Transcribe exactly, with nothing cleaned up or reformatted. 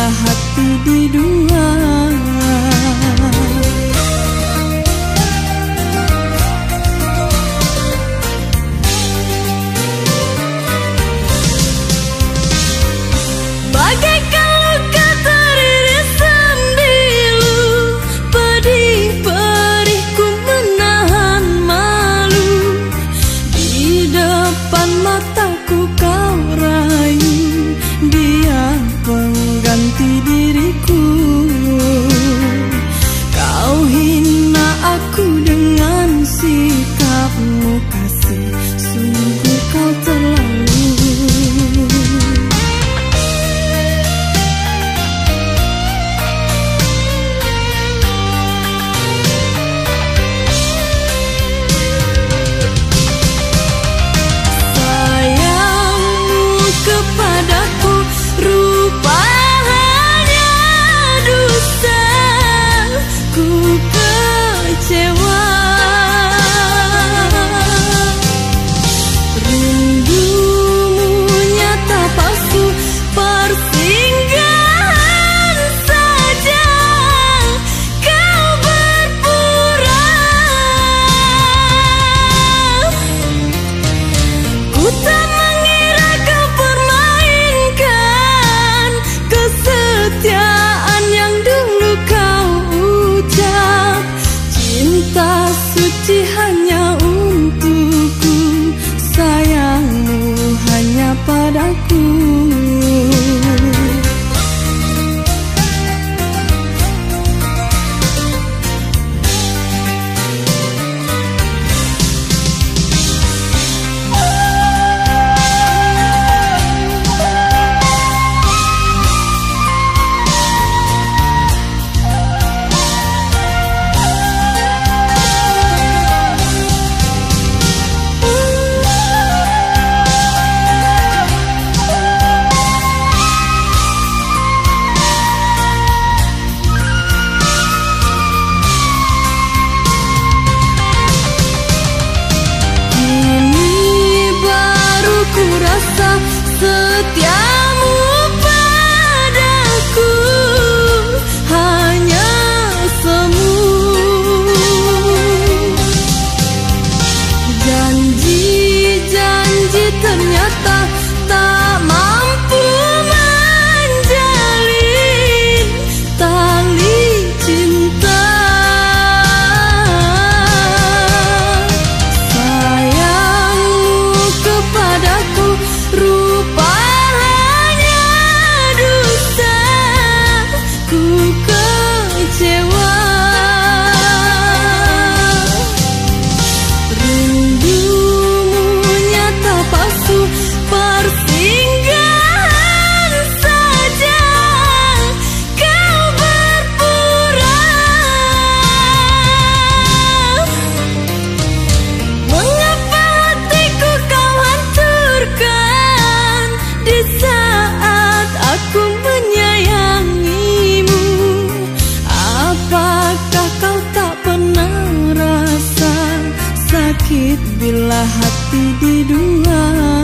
bila hati di dua. Bagaikan luka teriris sembilu, pedih-pedih ku menahan malu. Di depan mataku kau rayu, dia pengganti diriku. Kau hina aku dengan sikapmu kasih, sungguh kau terlalu. Kepadaku rupa hanya dusta, ku kecewa. Rindumu nyata palsu, persinggahan saja kau berpura. Ku tak suci hanya untukku, sayangmu hanya padaku. Setiamu padaku hanya semu. Janji-janji ternyata tak mampu menjalin tali cinta. Sayangmu kepadaku rupa hanya dusta, ku kecewa. Rindumu nyata palsu, persinggahan saja kau berpura. Mengapa hatiku kau hancurkan di saat aku menyayangimu? Apakah kau tak pernah rasa sakit bila hati di dua?